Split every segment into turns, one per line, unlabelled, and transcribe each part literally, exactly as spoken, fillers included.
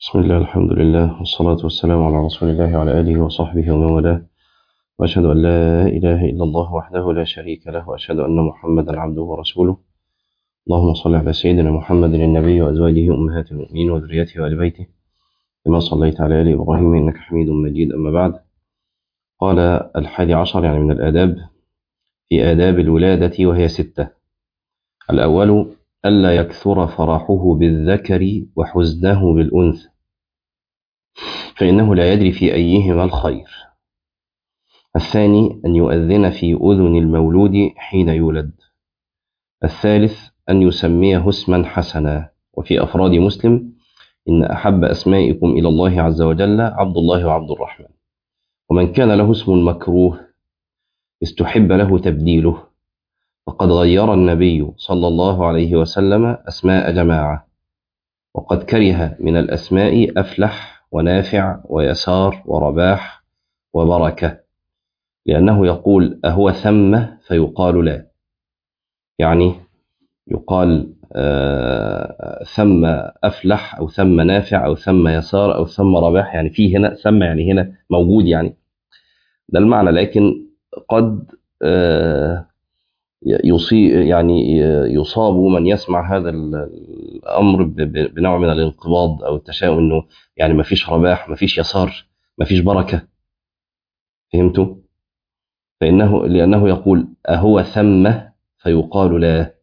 بسم الله الحمد لله والصلاة والسلام على رسول الله وعلى آله وصحبه ومن والاه، وأشهد أن لا إله إلا الله وحده لا شريك له، وأشهد أن محمدا عبده ورسوله. اللهم صل على سيدنا محمد النبي وأزواجه أمهات المؤمنين وذريته وآل بيته كما صليت على آل إبراهيم إنك حميد مجيد. أما بعد، قال الحادي عشر يعني من الآداب في آداب الولادة وهي ستة. الأول ألا يكثر فرحه بالذكر وحزنه بالأنثى، فإنه لا يدري في أيهما الخير. الثاني أن يؤذن في أذن المولود حين يولد. الثالث أن يسميه اسما حسنا. وفي أفراد مسلم: إن أحب أسمائكم إلى الله عز وجل عبد الله وعبد الرحمن، ومن كان له اسم مكروه استحب له تبديله، فقد غير النبي صلى الله عليه وسلم أسماء جماعة، وقد كره من الأسماء أفلح ونافع ويسار ورباح وبركة، لأنه يقول أهو ثم فيقال لا، يعني يقال آه ثم أفلح أو ثم نافع أو ثم يسار أو ثم رباح، يعني في هنا ثم، يعني هنا موجود، يعني ده المعنى. لكن قد آه يصيب يعني يصاب من يسمع هذا الأمر بنوع من الانقباض أو التشاؤم، إنه يعني ما فيش رباح، ما فيش يسار، ما فيش بركة. فهمتوا؟ فإنه لأنه يقول أهو ثم فيقال لا.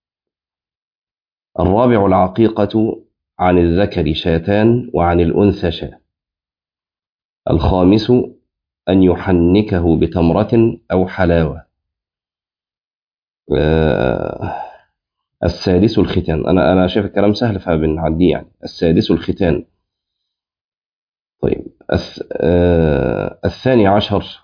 الرابع العقيقة، عن الذكر شاتان وعن الأنثى شاة. الخامس أن يحنكه بتمرة أو حلاوة. آه السادس الختان. أنا أنا شايف الكلام سهل فبنعديه يعني. السادس الختان. طيب الس آه الثاني عشر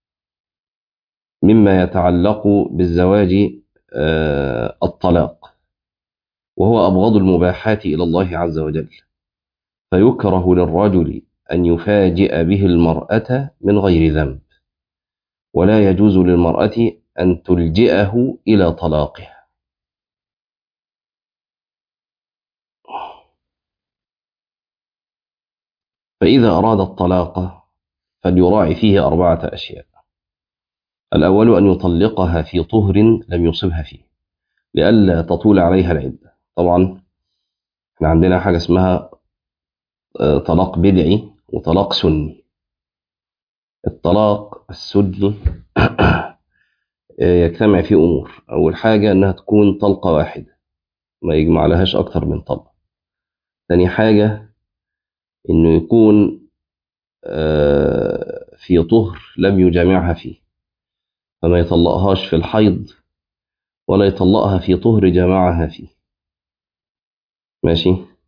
مما يتعلق بالزواج آه الطلاق، وهو أبغض المباحات إلى الله عز وجل، فيكره للرجل أن يفاجئ به المرأة من غير ذنب، ولا يجوز للمرأة أن تلجئه إلى طلاقه. فإذا أراد الطلاق فليراعي فيه أربعة أشياء. الأول أن يطلقها في طهر لم يصبها فيه، لئلا تطول عليها العدة. طبعا احنا عندنا حاجة اسمها طلاق بدعي وطلاق سني. الطلاق السني يجتمع فيه أمور. أول حاجة أنها تكون طلقة واحدة، ما يجمع لهاش أكتر من طلقة. ثاني حاجة إنه يكون في طهر لم يجامعها فيه، فما يطلقهاش في الحيض ولا يطلقها في طهر جامعها فيه. ماشي.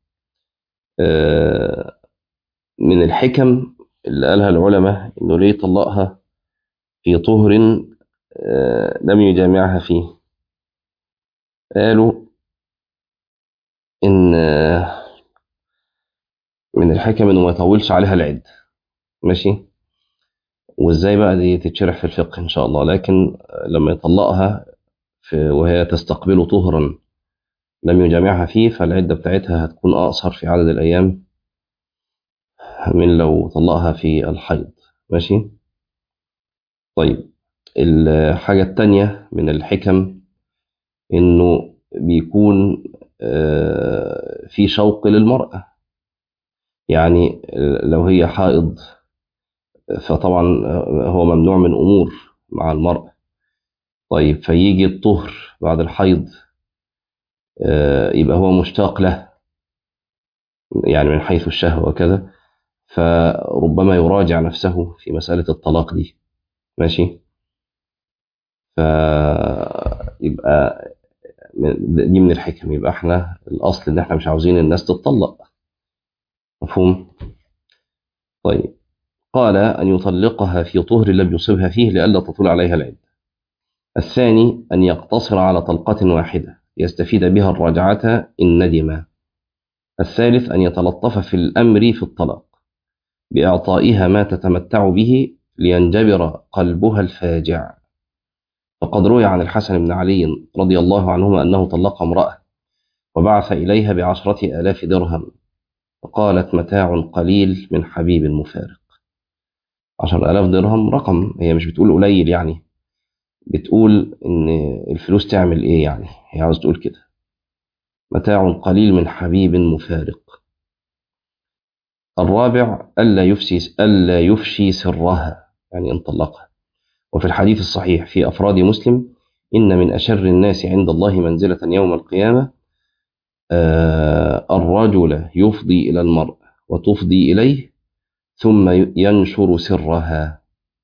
من الحكم اللي قالها العلماء إنه ليه طلقها في طهر لم يجامعها فيه، قالوا إن من الحكم إنه ما يطولش عليها العد. ماشي. وإزاي بقى دي تتشرح في الفقه إن شاء الله. لكن لما يطلقها في وهي تستقبل طهرا لم يجامعها فيه، فالعدة بتاعتها هتكون أقصر في عدد الأيام من لو طلقها في الحيض. ماشي. طيب الحاجة التانية من الحكم إنه بيكون في شوق للمرأة، يعني لو هي حائض فطبعا هو ممنوع من أمور مع المرأة. طيب فيجي الطهر بعد الحيض يبقى هو مشتاق له، يعني من حيث الشهوة وكذا، فربما يراجع نفسه في مسألة الطلاق دي. ماشي. فيبقى دي من الحكم. يبقى احنا الأصل إن احنا مش عاوزين الناس تتطلق. مفهوم؟ طيب قال أن يطلقها في طهر لم يصبها فيه لئلا تطول عليها العدة. الثاني أن يقتصر على طلقة واحدة يستفيد بها الرجعة إن ندم. الثالث أن يتلطف في الأمر في الطلاق بإعطائها ما تتمتع به لينجبر قلبها الفاجع. فقد روي عن الحسن بن علي رضي الله عنهما أنه طلق امرأة وبعث إليها بعشرة آلاف درهم، فقالت متاع قليل من حبيب مفارق. عشر آلاف درهم رقم، هي مش بتقول قليل يعني، بتقول إن الفلوس تعمل إيه يعني، هي عاوز تقول كده. متاع قليل من حبيب مفارق. الرابع ألا يفشي ألا يفشي سرها، يعني إن طلقها. وفي الحديث الصحيح في أفراد مسلم: إن من أشر الناس عند الله منزلة يوم القيامة آه الرجل يفضي إلى المرء وتفضي إليه ثم ينشر سرها.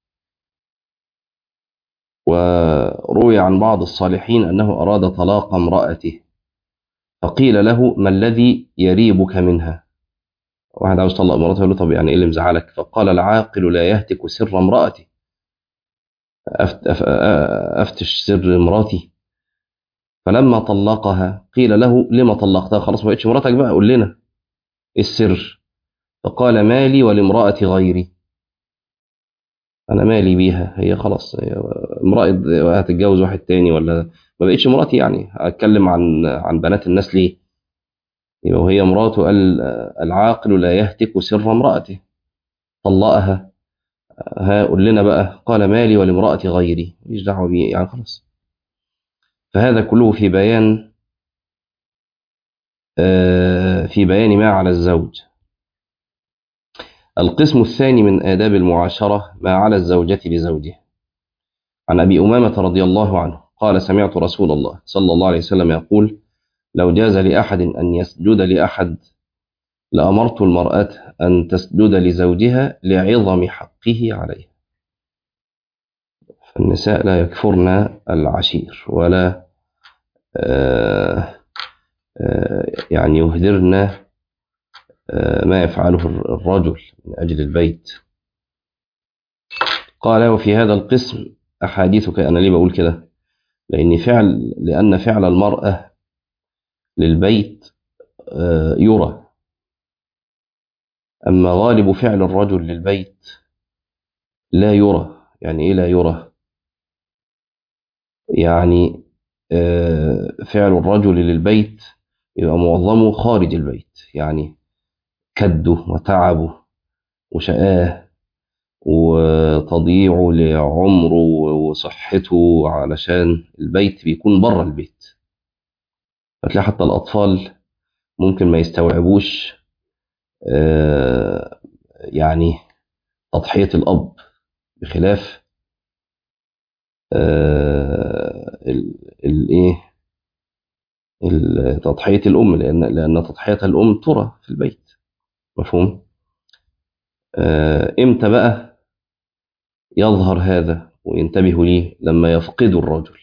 وروي عن بعض الصالحين أنه أراد طلاق امرأته فقيل له: ما الذي يريبك منها؟ واحد عاوز يطلق مراته، يقول له: طب يعني إيه اللي مزعلك؟ فقال: العاقل لا يهتك سر امرأتي، أفت أف أفتش سر مراتي. فلما طلقها قيل له: لما طلقتها؟ خلاص ما بقتش مراتك بقى، قول لنا إيه السر؟ فقال: مالي ولامرأة غيري، أنا مالي بيها، هي خلاص هي امرأة هتتجوز واحد تاني، ولا ما بقتش مراتي يعني، أتكلم عن عن بنات الناس ليه؟ يبقى وهي مراته قال: العاقل لا يهتك سر امرأته، طلقها، ها قول لنا بقى. قال: مالي ولامرأة غيري، ماليش دعوة بيه يعني خلاص. فهذا كله في بيان آه في بيان ما على الزوج. القسم الثاني من آداب المعاشرة ما على الزوجة لزوجها. عن أبي أمامة رضي الله عنه قال: سمعت رسول الله صلى الله عليه وسلم يقول: لو جاز لأحد أن يسجد لأحد لأمرت المرأة أن تسجد لزوجها لعظم حقه عليها. فالنساء لا يكفرن العشير ولا آه آه يعني يهدرن آه ما يفعله الرجل من أجل البيت. قال: وفي هذا القسم أحاديثك. أنا ليه بقول كده؟ لأن فعل لأن فعل المرأة للبيت آه يرى، أما غالب فعل الرجل للبيت لا يرى. يعني إيه لا يرى؟ يعني فعل الرجل للبيت يبقى معظمه خارج البيت، يعني كده وتعبه وشقاه وتضييعه لعمره وصحته علشان البيت بيكون بره البيت. فتلاقي حتى الأطفال ممكن ما يستوعبوش يعني تضحية الأب، بخلاف الايه تضحية الأم، لأن لأن تضحية الأم ترى في البيت. مفهوم؟ آه إمتى بقى يظهر هذا وينتبهوا ليه؟ لما يفقدوا الرجل.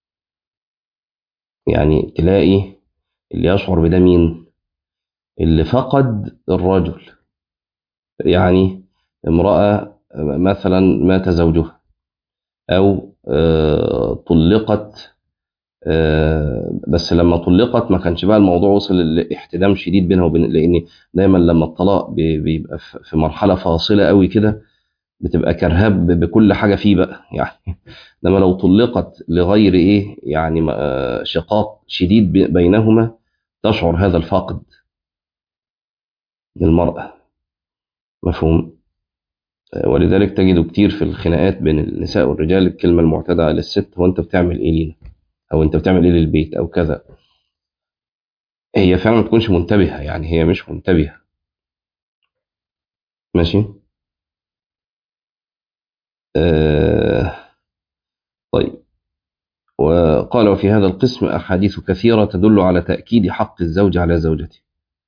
يعني تلاقي اللي يشعر بده مين؟ اللي فقد الرجل. يعني امرأة مثلا مات زوجها، أو آه طلقت، آه بس لما طلقت ما كانش بقى الموضوع وصل لاحتدام شديد بينها وبين، لأن دايما لما الطلاق بيبقى في مرحلة فاصلة قوي كده بتبقى كرهاب بكل حاجة فيه بقى يعني. لما لو طلقت لغير إيه يعني شقاق شديد بينهما تشعر هذا الفاقد للمرأة. مفهوم؟ ولذلك تجد كتير في الخناقات بين النساء والرجال الكلمة المعتادة على الست: هو أنت بتعمل إيه لينا؟ أو أنت بتعمل إيه للبيت؟ أو كذا. هي فعلا ما تكونش منتبهة، يعني هي مش منتبهة. ماشي؟ آه طيب. وقال: وفي هذا القسم أحاديث كثيرة تدل على تأكيد حق الزوج على زوجته.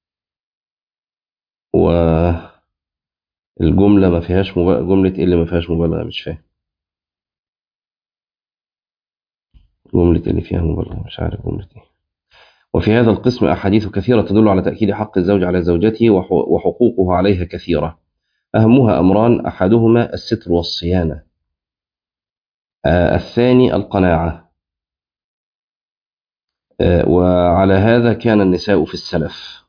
والجملة ما فيهاش مبالغة. جملة إيه اللي ما فيهاش مبالغة؟ مش فاهم. جملة اللي فيها مبالغة مش عارف جملة إيه. وفي هذا القسم أحاديث كثيرة تدل على تأكيد حق الزوج على زوجته وحقوقه عليها كثيرة، أهمها أمران: أحدهما الستر والصيانة، آه الثاني القناعة. آه وعلى هذا كان النساء في السلف.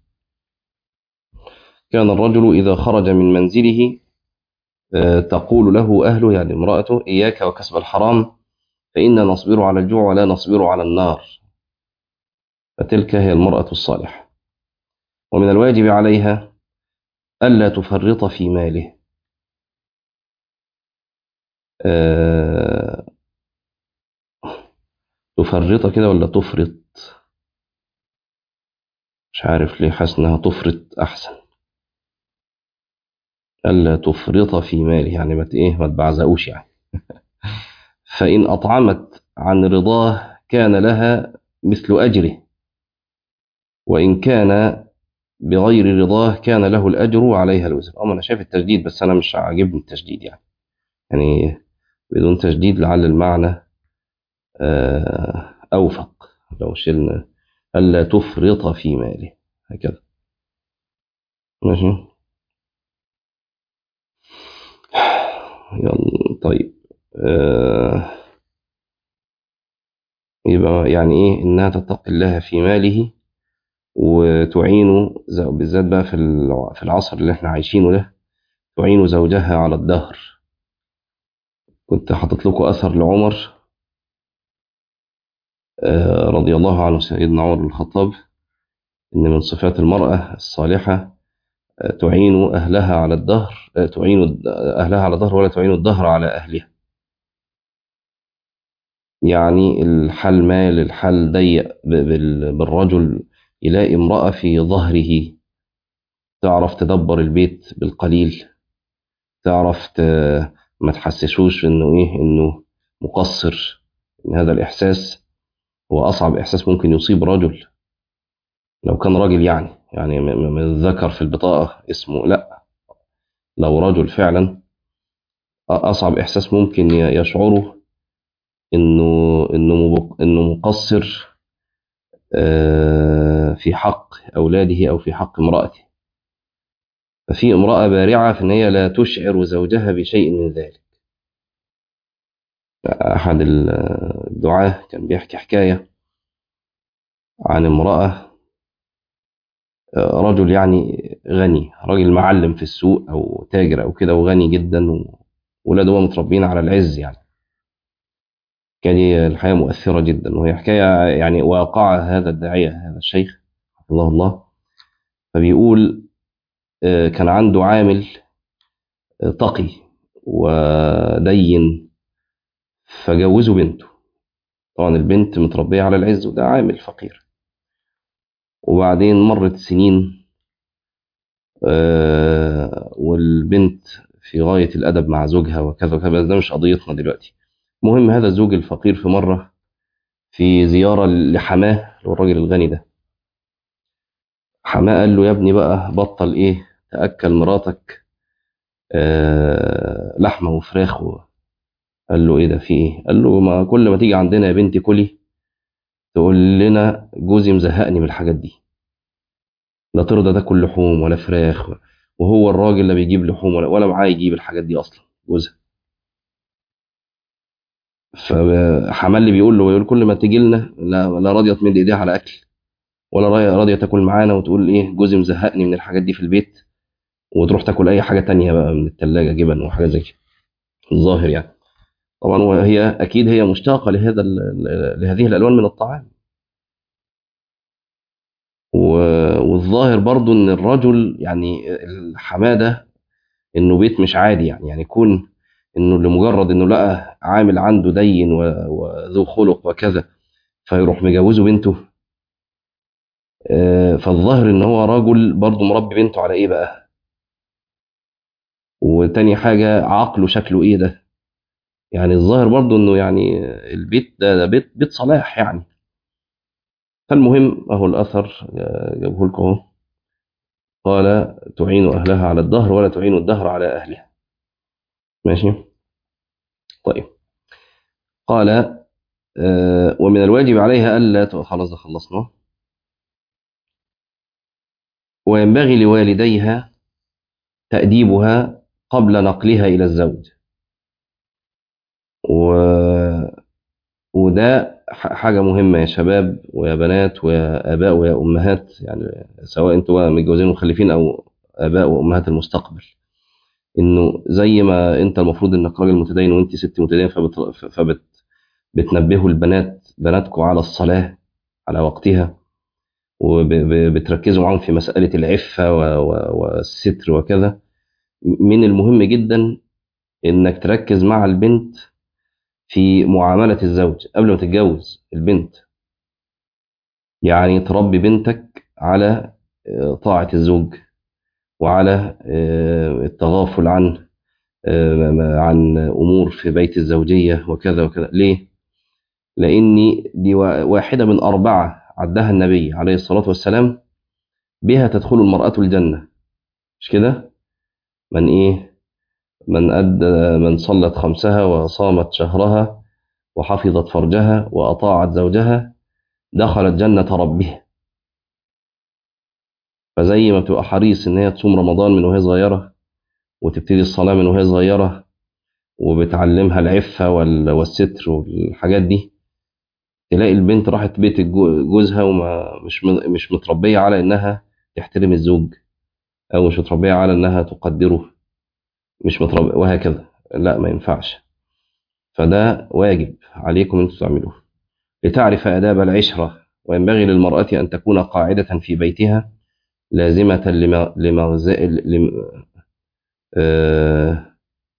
كان الرجل إذا خرج من منزله آه تقول له أهله، يعني امرأته: إياك وكسب الحرام فإنا نصبر على الجوع ولا نصبر على النار. فتلك هي المرأة الصالحة. ومن الواجب عليها ألا تفرط في ماله. أه تفرط كده ولا تفرط؟ مش عارف ليه حاسس إنها تفرط أحسن. ألا تفرط في ماله يعني ما إيه ما تبعزقوش يعني. فإن أطعمت عن رضاه كان لها مثل أجره، وإن كان بغير رضاه كان له الأجر وعليها الوزر. أما أنا شايف التجديد بس أنا مش عاجبني التجديد يعني يعني بدون تجديد لعل المعنى أوفق لو شلنا ألا تفرط في ماله هكذا. ماشي. يلا طيب. آه يبقى يعني إيه إنها تتقي الله في ماله وتعينه بالذات بقى في في العصر اللي احنا عايشينه ده، تعين زوجها على الدهر. كنت حاطط لكم أثر لعمر آه رضي الله عنه، سيدنا عمر بن الخطاب، إن من صفات المرأة الصالحة آه تعين أهلها على الدهر، آه تعين أهلها على الدهر ولا تعين الدهر على أهلها. يعني الحال مال الحال ضيق بالرجل يلاقي امرأة في ظهره تعرف تدبر البيت بالقليل، تعرف ت... ما تحسسوش انه ايه انه مقصر. إن هذا الاحساس هو اصعب احساس ممكن يصيب رجل لو كان راجل، يعني يعني من ذكر في البطاقة اسمه لا، لو رجل فعلا اصعب احساس ممكن يشعره انه انه مبق... انه مقصر في حق اولاده او في حق امرأته. ففي امرأة بارعة في ان هي لا تشعر زوجها بشيء من ذلك. احد الدعاة كان بيحكي حكاية عن امرأة، رجل يعني غني، راجل معلم في السوق او تاجر او كده وغني جدا، وولاده متربيين على العز يعني. كان الحياة مؤثرة جدا، وهي حكاية يعني واقع هذا الداعية هذا الشيخ حفظه الله. فبيقول كان عنده عامل تقي ودين فجوزوا بنته. طبعا البنت متربية على العز وده عامل فقير. وبعدين مرت سنين والبنت في غاية الأدب مع زوجها وكذا وكذا، بس ده مش قضيتنا دلوقتي. المهم هذا الزوج الفقير في مرة في زيارة لحماه والراجل الغني ده، حماه قال له يا ابني بقى بطل ايه تأكل مراتك آه لحمة وفراخ و... قال له ايه ده في ايه؟ قال له ما كل ما تيجي عندنا يا بنتي كلي تقول لنا جوزي مزهقني من الحاجات دي، لا ترضى تاكل لحوم ولا فراخ، وهو الراجل لا بيجيب لحوم ولا ولا معاه يجيب الحاجات دي اصلا جوزها. فحماه اللي بيقول له يقول كل ما تيجي لنا لا, لا راضيه تمد ايديها على اكل ولا راضيه تاكل معانا، وتقول ايه جوزي مزهقني من الحاجات دي في البيت، وتروح تاكل اي حاجه تانية بقى من الثلاجه جبن وحاجه زي كده الظاهر يعني. طبعا وهي اكيد هي مشتاقه لهذا لهذه الالوان من الطعام. والظاهر برضو ان الرجل يعني الحماده انه بيت مش عادي يعني يعني يكون انه لمجرد انه لقى عامل عنده دين وذو خلق وكذا فيروح مجوزه بنته. فالظاهر ان هو راجل برضه مربي بنته على ايه بقى، وتاني حاجه عقله شكله ايه ده. يعني الظاهر برضه انه يعني البيت ده, ده بيت بيت صلاح يعني. فالمهم اهو الاثر جابه لكم اهو، قال تعين اهلها على الدهر ولا تعين الدهر على اهلها. ماشي طيب. قال آه ومن الواجب عليها الا، خلاص ده خلصنا. وينبغي لوالديها تأديبها قبل نقلها إلى الزوج. و... وده حاجة مهمة يا شباب ويا بنات ويا آباء ويا أمهات، يعني سواء أنتوا متجوزين ومخلفين أو آباء وأمهات المستقبل. إنه زي ما أنت المفروض إنك راجل متدين وأنت ست متدينة فبت... فبت... بتنبهوا البنات بناتكم على الصلاة على وقتها، وبتركزوا معاهم في مسألة العفة و- و- والستر وكذا. من المهم جدا إنك تركز مع البنت في معاملة الزوج قبل ما تتجوز البنت. يعني تربي بنتك على آه، طاعة الزوج، وعلى آه، التغافل عن آه، عن أمور في بيت الزوجية وكذا وكذا. ليه؟ لأن دي وا- واحدة من أربعة عدها النبي عليه الصلاة والسلام بها تدخل المرأة الجنة. مش كده؟ من إيه؟ من أدى من صلت خمسها وصامت شهرها وحفظت فرجها وأطاعت زوجها دخلت جنة ربها. فزي ما بتبقى حريص إن هي تصوم رمضان من وهي صغيرة، وتبتدي الصلاة من وهي صغيرة، وبتعلمها العفة وال- والستر والحاجات دي، تلاقي البنت راحت بيت الجو- جوزها وما مش م- مش متربية على إنها تحترم الزوج، أو مش متربية على إنها تقدره، مش متربية وهكذا. لا، ما ينفعش. فده واجب عليكم أنتم تعملوه لتعرف آداب العشرة. وينبغي للمرأة أن تكون قاعدة في بيتها لازمة لم- لمغزاء لم... آه...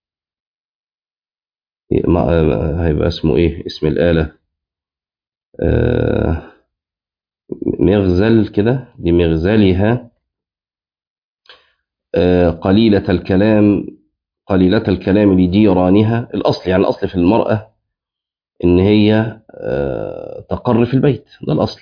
ما... آه، هيبقى اسمه إيه اسم الآلة؟ آه... مغزل كده، لمغزلها. آه... قليلة الكلام قليلة الكلام لجيرانها. الأصل يعني الأصل في المرأة إن هي آه... تقر في البيت، ده الأصل.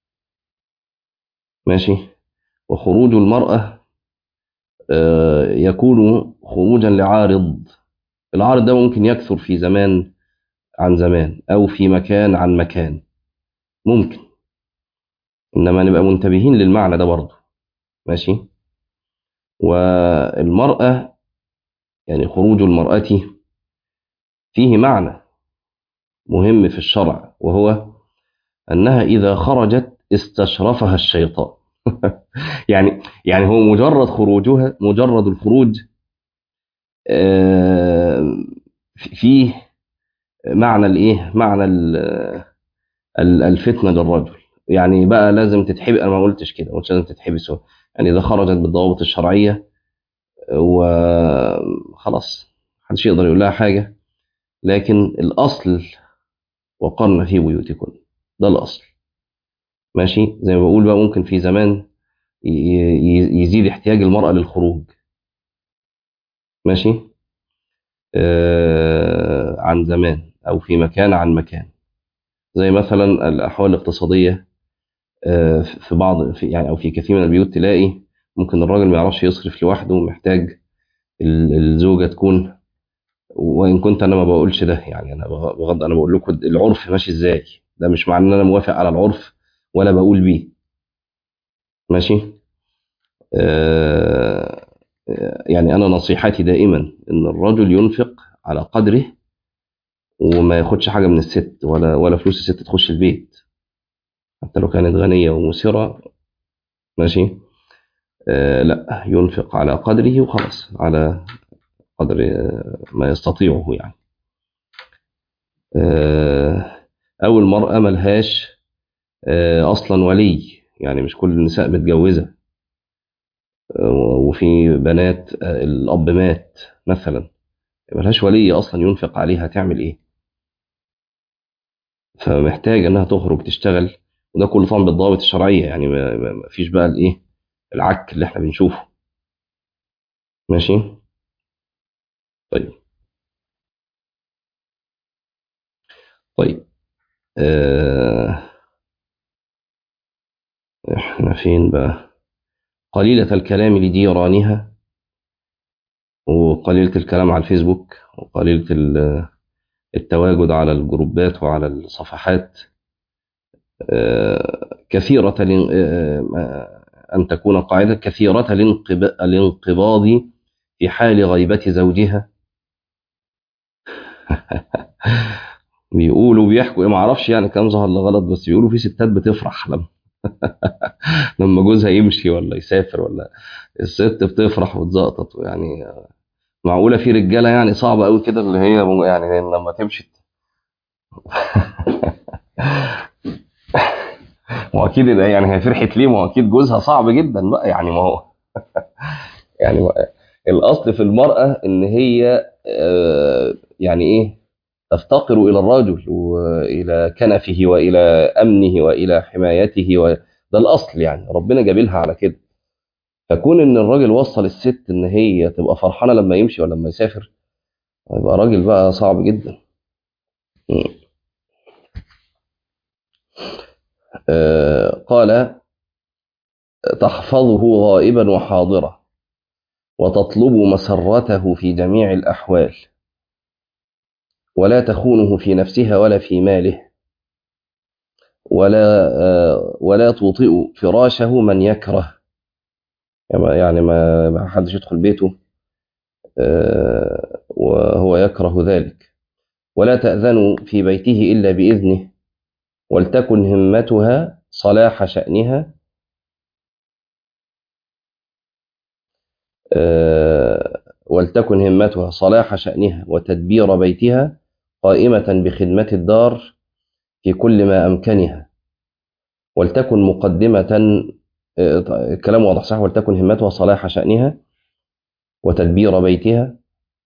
ماشي. وخروج المرأة آه... يكون خروجا لعارض. العارض ده ممكن يكثر في زمان عن زمان، أو في مكان عن مكان، ممكن. إنما نبقى منتبهين للمعنى ده برضه. ماشي. والمرأة، يعني خروج المرأة فيه معنى مهم في الشرع، وهو أنها إذا خرجت استشرفها الشيطان. يعني يعني هو مجرد خروجها، مجرد الخروج آه، فيه معنى الايه معنى ال- ال- الفتنه للرجل. يعني بقى لازم تتحبس. انا ما قلتش كده، ما قلتش لازم تتحبس هو. يعني اذا خرجت بالضوابط الشرعيه وخلاص محدش يقدر يقول لها حاجه. لكن الاصل وقرن في بيوتكن، ده الاصل. ماشي. زي ما بقول بقى، ممكن في زمان ي- ي- يزيد احتياج المرأة للخروج. ماشي. آه عن زمان، أو في مكان عن مكان. زي مثلا الأحوال الاقتصادية. آه في بعض في يعني أو في كثير من البيوت تلاقي ممكن الراجل ما يعرفش يصرف لوحده، ومحتاج ال- الزوجة تكون. وإن كنت أنا ما بقولش ده، يعني أنا بغ- بغض أنا بقول لكم العرف ماشي إزاي. ده مش معناه إن أنا موافق على العرف ولا بقول بيه. ماشي. آه آه، يعني أنا نصيحتي دائما إن الرجل ينفق على قدره، وما ياخدش حاجة من الست، ولا ولا فلوس الست تخش البيت حتى لو كانت غنية ومسرة. ماشي. آه لا، ينفق على قدره وخلاص، على قدر آه، ما يستطيعه يعني. آه أو المرأة ملهاش آه أصلا ولي. يعني مش كل النساء متجوزة. آه وفي بنات آه الأب مات مثلا، ملهاش ولي أصلا ينفق عليها، تعمل إيه؟ فمحتاجة إنها تخرج تشتغل. وده كله طبعا بالضوابط الشرعية، يعني ما ما- ما فيش بقى الإيه العك اللي إحنا بنشوفه. ماشي. طيب. طيب. آه إحنا فين بقى؟ قليلة الكلام لجيرانها، وقليلة الكلام على الفيسبوك، وقليلة ال- التواجد على الجروبات وعلى الصفحات. آه كثيرة الان- آه أن تكون قاعدة كثيرة الانقب- الانقباض في حال غيبة زوجها. بيقولوا بيحكوا، ما اعرفش يعني كلام ظهر ولا غلط، بس بيقولوا في ستات بتفرح لما لما جوزها يمشي ولا يسافر، ولا الست بتفرح وتزقطط يعني. معقولة في رجالة يعني صعبة قوي كده اللي هي يعني لما تمشي. ما هو اكيد يعني هي فرحت ليه؟ ما هو اكيد جوزها صعب جدا بقى يعني، ما هو يعني ما- الاصل في المراه ان هي آه، يعني ايه، تفتقر الى الرجل والى كنفه والى امنه والى حمايته و... ده الاصل يعني، ربنا جابلها على كده. فكون ان الراجل وصل الست ان هي تبقى فرحانه لما يمشي ولا لما يسافر، يبقى راجل بقى صعب جدا. آه، قال: تحفظه غائبا وحاضرا، وتطلب مسرته في جميع الأحوال، ولا تخونه في نفسها ولا في ماله، ولا آه، ولا توطئ فراشه من يكره، يعني ما ما حدش يدخل بيته آه، وهو يكره ذلك، ولا تأذن في بيته إلا بإذنه، ولتكن همتها صلاح شأنها آه، ولتكن همتها صلاح شأنها وتدبير بيتها، قائمة بخدمة الدار في كل ما أمكنها، ولتكن مقدمة آه، الكلام واضح صح، ولتكن همتها صلاح شأنها وتدبير بيتها.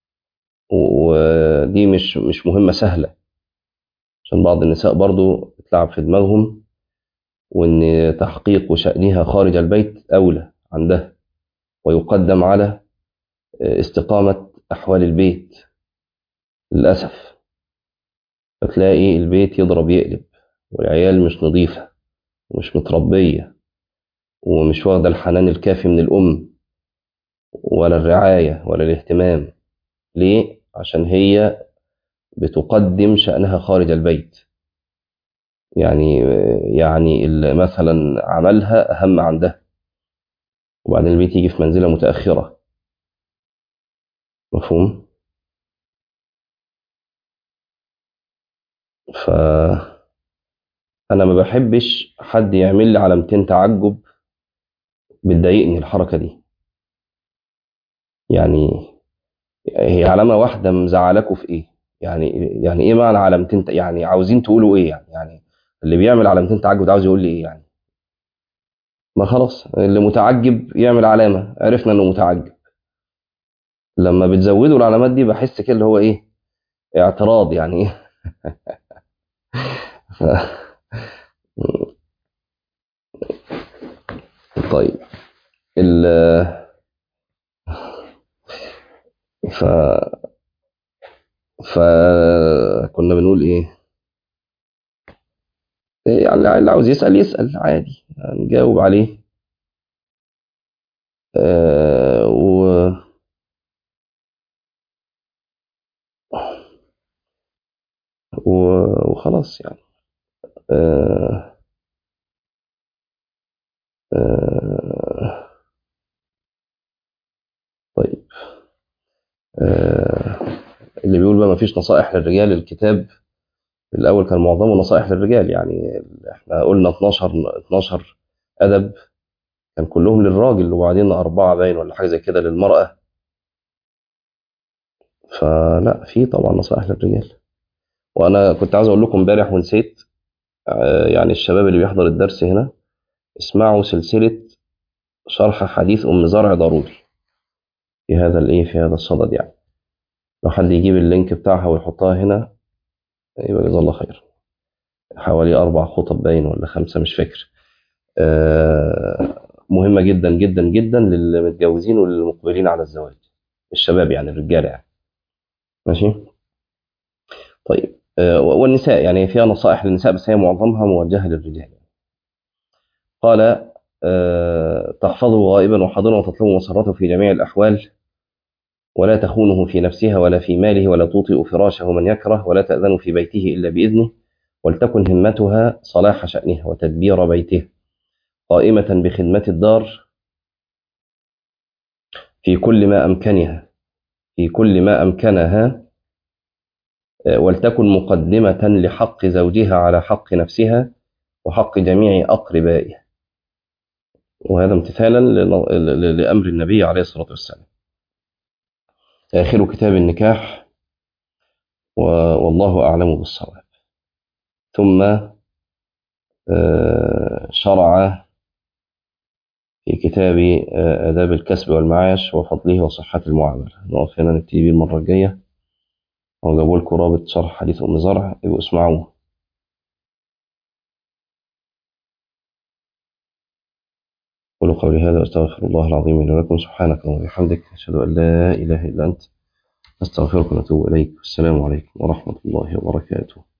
ودي مش مش مهمة سهلة، عشان بعض النساء برضو تلعب في دماغهم، وإن تحقيق شأنها خارج البيت أولى عندها، ويقدم على استقامة أحوال البيت. للأسف فتلاقي البيت يضرب يقلب، والعيال مش نظيفة ومش متربية ومش واخدة الحنان الكافي من الأم، ولا الرعاية ولا الاهتمام. ليه؟ عشان هي بتقدم شأنها خارج البيت، يعني يعني اللي مثلا عملها أهم عندها، وبعدين البيت يجي في منزلة متأخرة. مفهوم؟ فأنا ما بحبش حد يعمل لي علامتين تعجب، بتضايقني الحركة دي. يعني هي علامة واحدة مزعلاكوا في إيه؟ يعني يعني إيه معنى علامتين ت- يعني عاوزين تقولوا إيه يعني؟ يعني اللي بيعمل علامتين تعجب ده عاوز يقول لي إيه يعني؟ ما خلاص، اللي متعجب يعمل علامة، عرفنا إنه متعجب. لما بتزودوا العلامات دي بحس كده اللي هو إيه؟ اعتراض يعني إيه؟ طيب ال ف فكنا بنقول إيه؟ يعني اللي عاوز يسأل يسأل عادي، نجاوب عليه. آه و... و... وخلاص يعني. آه آه طيب آه اللي بيقول بقى مفيش نصائح للرجال، الكتاب الأول كان معظمه نصائح للرجال، يعني احنا قلنا اتناشر اتناشر أدب، كان كلهم للراجل، وبعدين أربعة باين ولا حاجة زي كده للمرأة. فلا، في طبعا نصائح للرجال. وأنا كنت عاوز أقول لكم امبارح ونسيت، آه يعني الشباب اللي بيحضر الدرس هنا، اسمعوا سلسلة شرح حديث أم زرع ضروري في هذا الإيه في هذا الصدد يعني. لو حد يجيب اللينك بتاعها ويحطها هنا يبقى جزاه الله خير. حوالي أربع خطب باين ولا خمسة مش فاكر. آه، مهمة جدا جدا جدا للمتجوزين وللمقبلين على الزواج، الشباب يعني الرجالة يعني. ماشي. طيب آه، والنساء يعني فيها نصائح للنساء، بس هي معظمها موجهة للرجال. قال: آه، تحفظه غائبا وحاضرا، وتطلب مسرته في جميع الأحوال، ولا تخونه في نفسها ولا في ماله، ولا توطئ فراشه من يكره، ولا تأذن في بيته إلا بإذنه، ولتكن همتها صلاح شأنها وتدبير بيته، قائمة بخدمة الدار في كل ما أمكنها في كل ما أمكنها آه، ولتكن مقدمة لحق زوجها على حق نفسها وحق جميع أقربائها. وهذا امتثالا لن- ل- لأمر النبي عليه الصلاة والسلام. آخر كتاب النكاح، و- والله أعلم بالصواب. ثم آه، شرع في كتاب آه، آداب الكسب والمعاش وفضله وصحة المعاملة. نقف هنا نبتدي بيه المرة الجاية، وجابوا لكم رابط شرح حديث أم زرع يبقوا اسمعوه. قولوا قولي هذا أستغفر الله العظيم لي ولكم. سبحانك اللهم وبحمدك أشهد أن لا إله إلا أنت أستغفرك ونتوب إليك. والسلام عليكم ورحمة الله وبركاته.